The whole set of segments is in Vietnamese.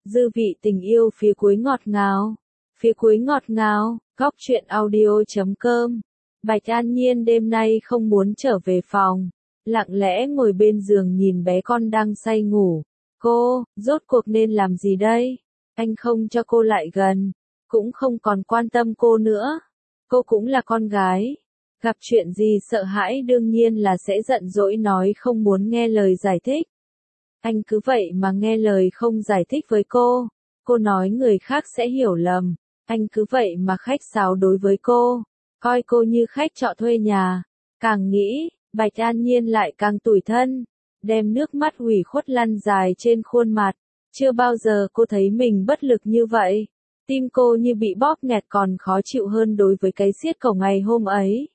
Dư vị tình yêu phía cuối ngọt ngào. Phía cuối ngọt ngào, góc truyện audio.com. Bạch An Nhiên đêm nay không muốn trở về phòng, lặng lẽ ngồi bên giường nhìn bé con đang say ngủ. Cô, rốt cuộc nên làm gì đây? Anh không cho cô lại gần, cũng không còn quan tâm cô nữa. Cô cũng là con gái. Gặp chuyện gì sợ hãi đương nhiên là sẽ giận dỗi nói không muốn nghe lời giải thích. Anh cứ vậy mà nghe lời không giải thích với cô. Cô nói người khác sẽ hiểu lầm. Anh cứ vậy mà khách sáo đối với cô, coi cô như khách trọ thuê nhà. Càng nghĩ, Bạch An Nhiên lại càng tủi thân, đem nước mắt ủy khuất lăn dài trên khuôn mặt. Chưa bao giờ cô thấy mình bất lực như vậy. Tim cô như bị bóp nghẹt còn khó chịu hơn đối với cái siết cổ ngày hôm ấy.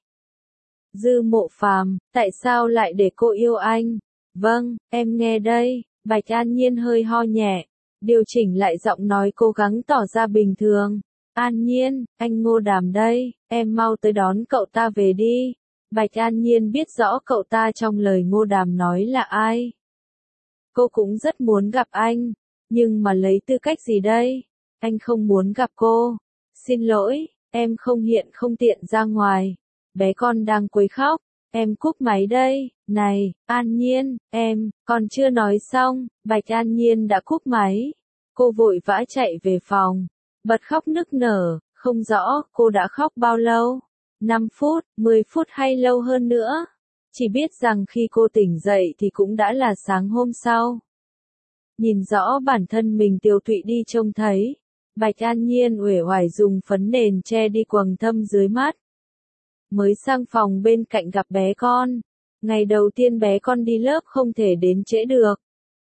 Dư Mộ Phàm, tại sao lại để cô yêu anh? Vâng, em nghe đây. Bạch An Nhiên hơi ho nhẹ, điều chỉnh lại giọng nói cố gắng tỏ ra bình thường. An Nhiên, anh Ngô Đàm đây, em mau tới đón cậu ta về đi. Bạch An Nhiên biết rõ cậu ta trong lời Ngô Đàm nói là ai. Cô cũng rất muốn gặp anh, nhưng mà lấy tư cách gì đây? Anh không muốn gặp cô. Xin lỗi, em không tiện ra ngoài. Bé con đang quấy khóc, em cúp máy đây. Này, An Nhiên, còn chưa nói xong, Bạch An Nhiên đã cúp máy. Cô vội vã chạy về phòng, bật khóc nức nở, không rõ cô đã khóc bao lâu. 5 phút, 10 phút hay lâu hơn nữa. Chỉ biết rằng khi cô tỉnh dậy thì cũng đã là sáng hôm sau. Nhìn rõ bản thân mình tiều tụy đi trông thấy. Bạch An Nhiên uể oải dùng phấn nền che đi quầng thâm dưới mắt. Mới sang phòng bên cạnh gặp bé con. Ngày đầu tiên bé con đi lớp không thể đến trễ được.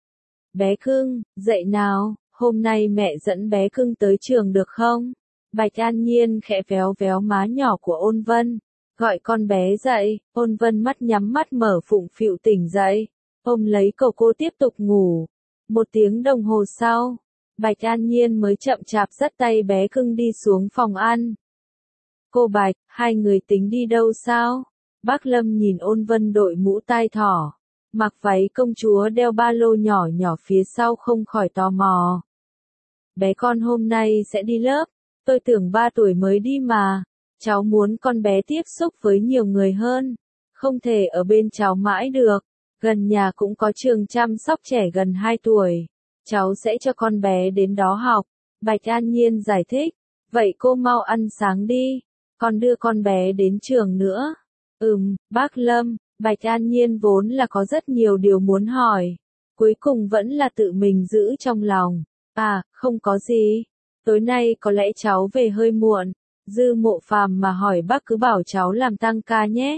Bé cưng, dậy nào, hôm nay mẹ dẫn bé cưng tới trường được không? Bạch An Nhiên khẽ véo véo má nhỏ của Ôn Vân, gọi con bé dậy. Ôn Vân mắt nhắm mắt mở phụng phịu tỉnh dậy, ôm lấy cậu cô tiếp tục ngủ. 1 tiếng đồng hồ sau, Bạch An Nhiên mới chậm chạp dắt tay bé cưng đi xuống phòng ăn. Cô Bạch, hai người tính đi đâu sao? Bác Lâm nhìn Ôn Vân đội mũ tai thỏ, mặc váy công chúa đeo ba lô nhỏ nhỏ phía sau không khỏi tò mò. Bé con hôm nay sẽ đi lớp, tôi tưởng 3 tuổi mới đi mà. Cháu muốn con bé tiếp xúc với nhiều người hơn, không thể ở bên cháu mãi được. Gần nhà cũng có trường chăm sóc trẻ gần 2 tuổi. Cháu sẽ cho con bé đến đó học. Bạch An Nhiên giải thích. Vậy cô mau ăn sáng đi, còn đưa con bé đến trường nữa. Bác Lâm. Bạch An Nhiên vốn là có rất nhiều điều muốn hỏi, cuối cùng vẫn là tự mình giữ trong lòng. À, không có gì. Tối nay có lẽ cháu về hơi muộn. Dư Mộ Phàm mà hỏi bác cứ bảo cháu làm tăng ca nhé.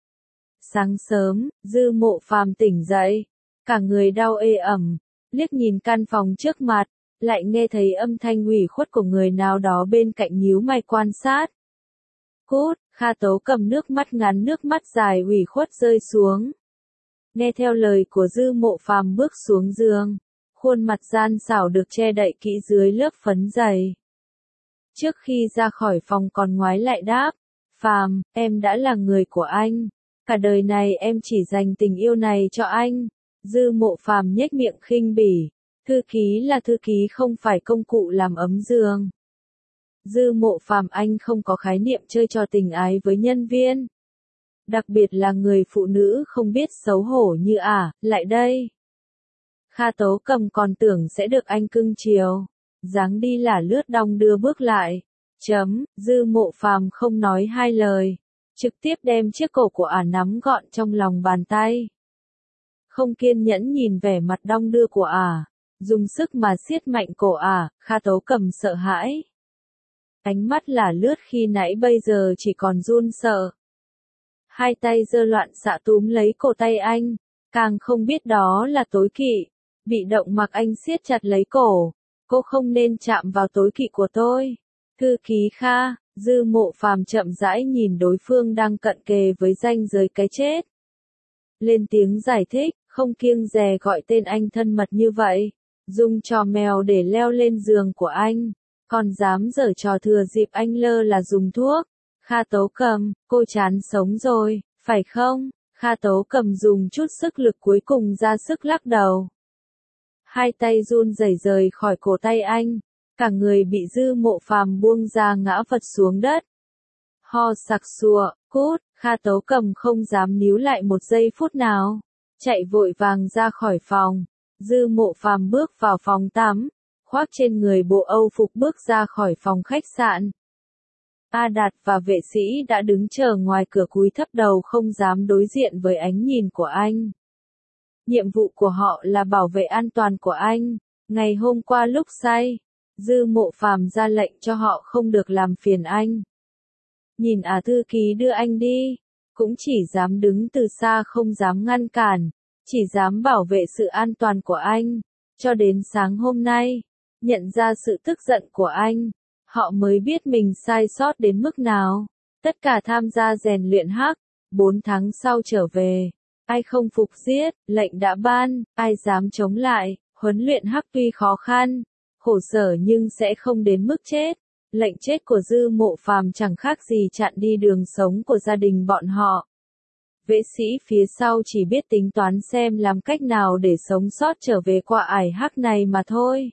Sáng sớm, Dư Mộ Phàm tỉnh dậy, cả người đau ê ẩm, liếc nhìn căn phòng trước mặt, lại nghe thấy âm thanh ủy khuất của người nào đó bên cạnh nhíu mày quan sát. Cút, Kha Tố cầm nước mắt ngắn nước mắt dài ủy khuất rơi xuống. Nghe theo lời của Dư Mộ Phàm bước xuống giường, khuôn mặt gian xảo được che đậy kỹ dưới lớp phấn dày. Trước khi ra khỏi phòng còn ngoái lại đáp, Phàm, em đã là người của anh. Cả đời này em chỉ dành tình yêu này cho anh. Dư Mộ Phàm nhếch miệng khinh bỉ. Thư ký là thư ký không phải công cụ làm ấm giường. Dư Mộ Phàm anh không có khái niệm chơi trò tình ái với nhân viên. Đặc biệt là người phụ nữ không biết xấu hổ như lại đây. Kha Tố cầm còn tưởng sẽ được anh cưng chiều. Dáng đi là lướt đong đưa bước lại. Dư Mộ Phàm không nói hai lời, trực tiếp đem chiếc cổ của nắm gọn trong lòng bàn tay. Không kiên nhẫn nhìn vẻ mặt đong đưa của dùng sức mà siết mạnh cổ Kha Tố cầm sợ hãi. Ánh mắt là lướt khi nãy bây giờ chỉ còn run sợ. Hai tay giơ loạn xạ túm lấy cổ tay anh, càng không biết đó là tối kỵ. Bị động mặc anh siết chặt lấy cổ. Cô không nên chạm vào tối kỵ của tôi. Thư ký Kha. Dư Mộ Phàm chậm rãi nhìn đối phương đang cận kề với ranh giới cái chết. Lên tiếng giải thích, không kiêng dè gọi tên anh thân mật như vậy. Dùng trò mèo để leo lên giường của anh. Còn dám giở trò thừa dịp anh lơ là dùng thuốc. Kha Tố cầm, cô chán sống rồi, phải không? Kha Tố cầm dùng chút sức lực cuối cùng ra sức lắc đầu. Hai tay run rẩy rời khỏi cổ tay anh, cả người bị Dư Mộ Phàm buông ra ngã vật xuống đất. Ho sặc sụa, cút, Kha Tấu Cầm không dám níu lại một giây phút nào, chạy vội vàng ra khỏi phòng. Dư Mộ Phàm bước vào phòng tắm, khoác trên người bộ Âu phục bước ra khỏi phòng khách sạn. A Đạt và vệ sĩ đã đứng chờ ngoài cửa cúi thấp đầu không dám đối diện với ánh nhìn của anh. Nhiệm vụ của họ là bảo vệ an toàn của anh. Ngày hôm qua lúc say, Dư Mộ Phàm ra lệnh cho họ không được làm phiền anh. Nhìn thư ký đưa anh đi, cũng chỉ dám đứng từ xa không dám ngăn cản, chỉ dám bảo vệ sự an toàn của anh. Cho đến sáng hôm nay, nhận ra sự tức giận của anh, họ mới biết mình sai sót đến mức nào. Tất cả tham gia rèn luyện hắc, 4 tháng sau trở về. Ai không phục giết, lệnh đã ban, ai dám chống lại, huấn luyện hắc tuy khó khăn, khổ sở nhưng sẽ không đến mức chết. Lệnh chết của Dư Mộ Phàm chẳng khác gì chặn đi đường sống của gia đình bọn họ. Vệ sĩ phía sau chỉ biết tính toán xem làm cách nào để sống sót trở về qua ải hắc này mà thôi.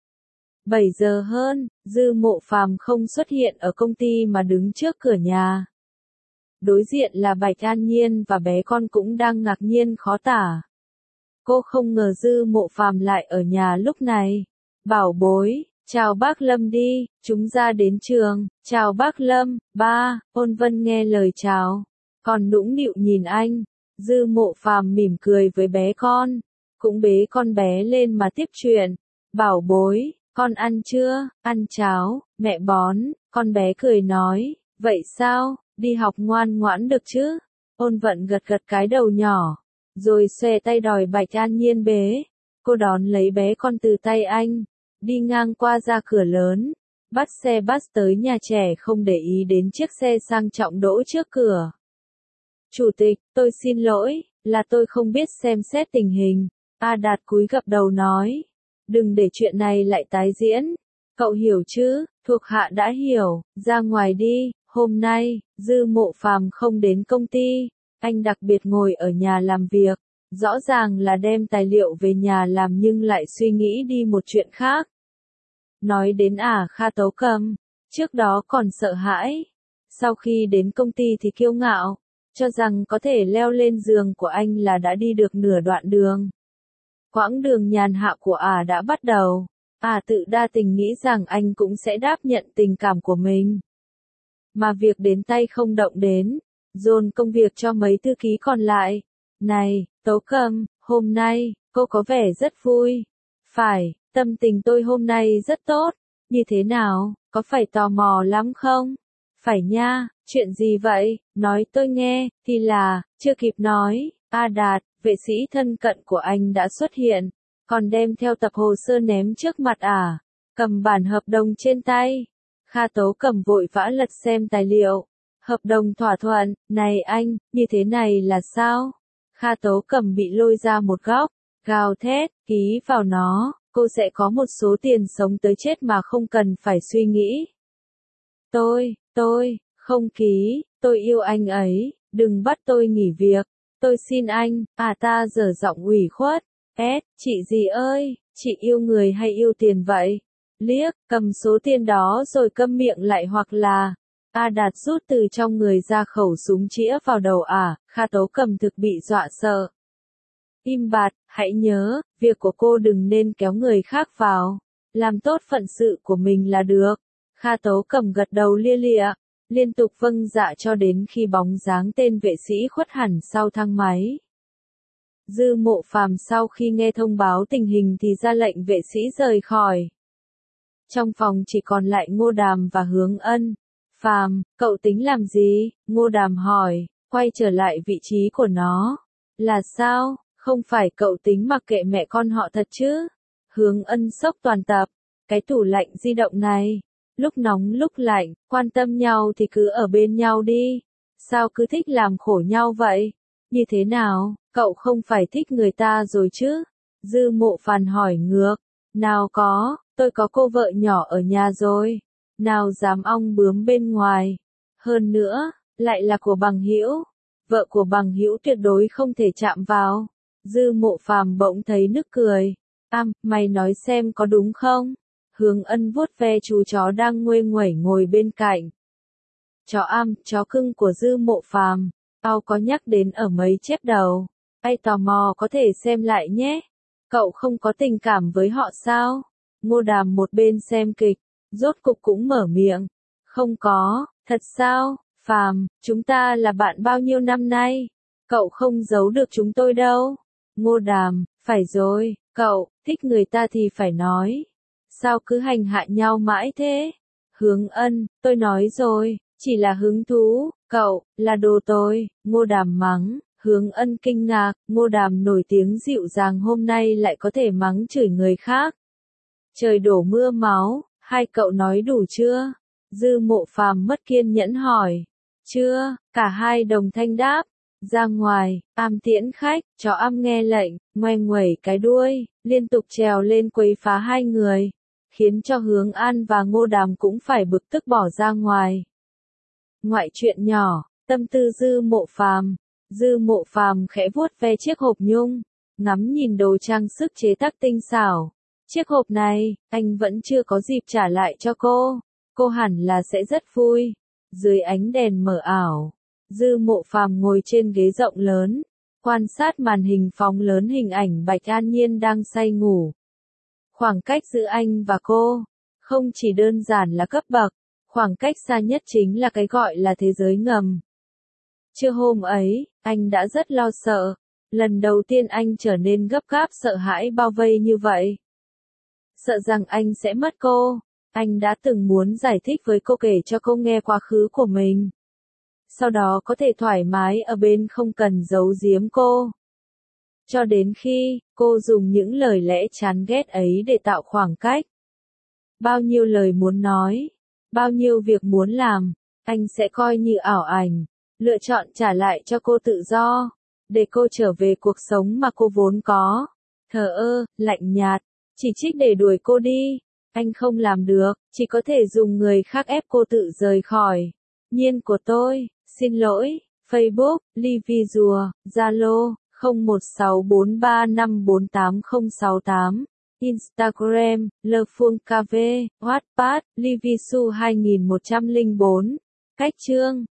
7 giờ hơn, Dư Mộ Phàm không xuất hiện ở công ty mà đứng trước cửa nhà. Đối diện là Bạch An Nhiên và bé con cũng đang ngạc nhiên khó tả. Cô không ngờ Dư Mộ Phàm lại ở nhà lúc này. Bảo bối, chào bác Lâm đi, chúng ra đến trường. Chào bác Lâm, ba. Ôn Vân nghe lời chào, còn nũng nịu nhìn anh. Dư Mộ Phàm mỉm cười với bé con, cũng bế con bé lên mà tiếp chuyện. Bảo bối, con ăn chưa? Ăn cháo, mẹ bón. Con bé cười nói, vậy sao, đi học ngoan ngoãn được chứ? Ôn Vận gật gật cái đầu nhỏ, rồi xòe tay đòi Bạch An Nhiên bế. Cô đón lấy bé con từ tay anh, đi ngang qua ra cửa lớn, bắt xe bus tới nhà trẻ không để ý đến chiếc xe sang trọng đỗ trước cửa. Chủ tịch, tôi xin lỗi, là tôi không biết xem xét tình hình. A Đạt cúi gập đầu nói, đừng để chuyện này lại tái diễn. Cậu hiểu chứ? Thuộc hạ đã hiểu, ra ngoài đi. Hôm nay, Dư Mộ Phàm không đến công ty, anh đặc biệt ngồi ở nhà làm việc. Rõ ràng là đem tài liệu về nhà làm nhưng lại suy nghĩ đi một chuyện khác. Nói đến Kha Tấu Cầm, trước đó còn sợ hãi. Sau khi đến công ty thì kiêu ngạo, cho rằng có thể leo lên giường của anh là đã đi được nửa đoạn đường. Quãng đường nhàn hạ của đã bắt đầu. Tự đa tình nghĩ rằng anh cũng sẽ đáp nhận tình cảm của mình. Mà việc đến tay không động đến, dồn công việc cho mấy thư ký còn lại. Này, Tấu Cầm, hôm nay, cô có vẻ rất vui. Phải, tâm tình tôi hôm nay rất tốt. Như thế nào, có phải tò mò lắm không? Phải nha, chuyện gì vậy? Nói tôi nghe, thì là, chưa kịp nói, A Đạt, vệ sĩ thân cận của anh đã xuất hiện, còn đem theo tập hồ sơ ném trước mặt cầm bản hợp đồng trên tay. Kha Tấu Cầm vội vã lật xem tài liệu. Hợp đồng thỏa thuận, này anh, như thế này là sao? Kha Tấu Cầm bị lôi ra một góc, gào thét, ký vào nó, cô sẽ có một số tiền sống tới chết mà không cần phải suy nghĩ. Tôi, không ký, tôi yêu anh ấy, đừng bắt tôi nghỉ việc, tôi xin anh. Ta dở giọng ủy khuất, chị gì ơi, chị yêu người hay yêu tiền vậy? Liếc, cầm số tiền đó rồi câm miệng lại hoặc là. A Đạt rút từ trong người ra khẩu súng chĩa vào đầu Kha Tấu Cầm thực bị dọa sợ. Im bặt, hãy nhớ, việc của cô đừng nên kéo người khác vào. Làm tốt phận sự của mình là được. Kha Tấu Cầm gật đầu lia lịa, liên tục vâng dạ cho đến khi bóng dáng tên vệ sĩ khuất hẳn sau thang máy. Dư Mộ Phàm sau khi nghe thông báo tình hình thì ra lệnh vệ sĩ rời khỏi. Trong phòng chỉ còn lại Ngô Đàm và Hướng Ân. Phàm, cậu tính làm gì? Ngô Đàm hỏi, quay trở lại vị trí của nó. Là sao? Không phải cậu tính mặc kệ mẹ con họ thật chứ? Hướng Ân sốc toàn tập. Cái tủ lạnh di động này, lúc nóng lúc lạnh, quan tâm nhau thì cứ ở bên nhau đi. Sao cứ thích làm khổ nhau vậy? Như thế nào, cậu không phải thích người ta rồi chứ? Dư Mộ Phàm hỏi ngược. Nào có, tôi có cô vợ nhỏ ở nhà rồi. Nào dám ong bướm bên ngoài. Hơn nữa, lại là của bằng hữu. Vợ của bằng hữu tuyệt đối không thể chạm vào. Dư Mộ Phàm bỗng thấy nức cười. Mày nói xem có đúng không? Hướng Ân vuốt ve chú chó đang nguê nguẩy ngồi bên cạnh. Chó cưng của Dư Mộ Phàm, tao có nhắc đến ở mấy chép đầu. Ai tò mò có thể xem lại nhé. Cậu không có tình cảm với họ sao? Ngô Đàm một bên xem kịch, rốt cục cũng mở miệng. Không có, thật sao? Phàm, chúng ta là bạn bao nhiêu năm nay? Cậu không giấu được chúng tôi đâu. Ngô Đàm, phải rồi, cậu, thích người ta thì phải nói. Sao cứ hành hạ nhau mãi thế? Hướng Ân, tôi nói rồi, chỉ là hứng thú, cậu, là đồ tôi, Ngô Đàm mắng. Hướng Ân kinh ngạc, Ngô Đàm nổi tiếng dịu dàng hôm nay lại có thể mắng chửi người khác. Trời đổ mưa máu, hai cậu nói đủ chưa? Dư Mộ Phàm mất kiên nhẫn hỏi. Chưa, cả hai đồng thanh đáp. Ra ngoài, tiễn khách, chó nghe lệnh, ngoe nguẩy cái đuôi, liên tục trèo lên quấy phá hai người, khiến cho Hướng An và Ngô Đàm cũng phải bực tức bỏ ra ngoài. Ngoại chuyện nhỏ, tâm tư Dư Mộ Phàm. Dư Mộ Phàm khẽ vuốt ve chiếc hộp nhung, ngắm nhìn đồ trang sức chế tác tinh xảo. Chiếc hộp này, anh vẫn chưa có dịp trả lại cho cô hẳn là sẽ rất vui. Dưới ánh đèn mờ ảo, Dư Mộ Phàm ngồi trên ghế rộng lớn, quan sát màn hình phóng lớn hình ảnh Bạch An Nhiên đang say ngủ. Khoảng cách giữa anh và cô, không chỉ đơn giản là cấp bậc, khoảng cách xa nhất chính là cái gọi là thế giới ngầm. Trưa hôm ấy, anh đã rất lo sợ. Lần đầu tiên anh trở nên gấp gáp sợ hãi bao vây như vậy. Sợ rằng anh sẽ mất cô. Anh đã từng muốn giải thích với cô, kể cho cô nghe quá khứ của mình. Sau đó có thể thoải mái ở bên không cần giấu giếm cô. Cho đến khi, cô dùng những lời lẽ chán ghét ấy để tạo khoảng cách. Bao nhiêu lời muốn nói, bao nhiêu việc muốn làm, anh sẽ coi như ảo ảnh. Lựa chọn trả lại cho cô tự do, để cô trở về cuộc sống mà cô vốn có. Thờ ơ, lạnh nhạt, chỉ trích để đuổi cô đi. Anh không làm được, chỉ có thể dùng người khác ép cô tự rời khỏi. Nhiên của tôi, xin lỗi. Facebook, Livy Rùa, Zalo, 016435480068. Instagram, Le Phương KV, Wattpad, Livy Su 2104. Cách chương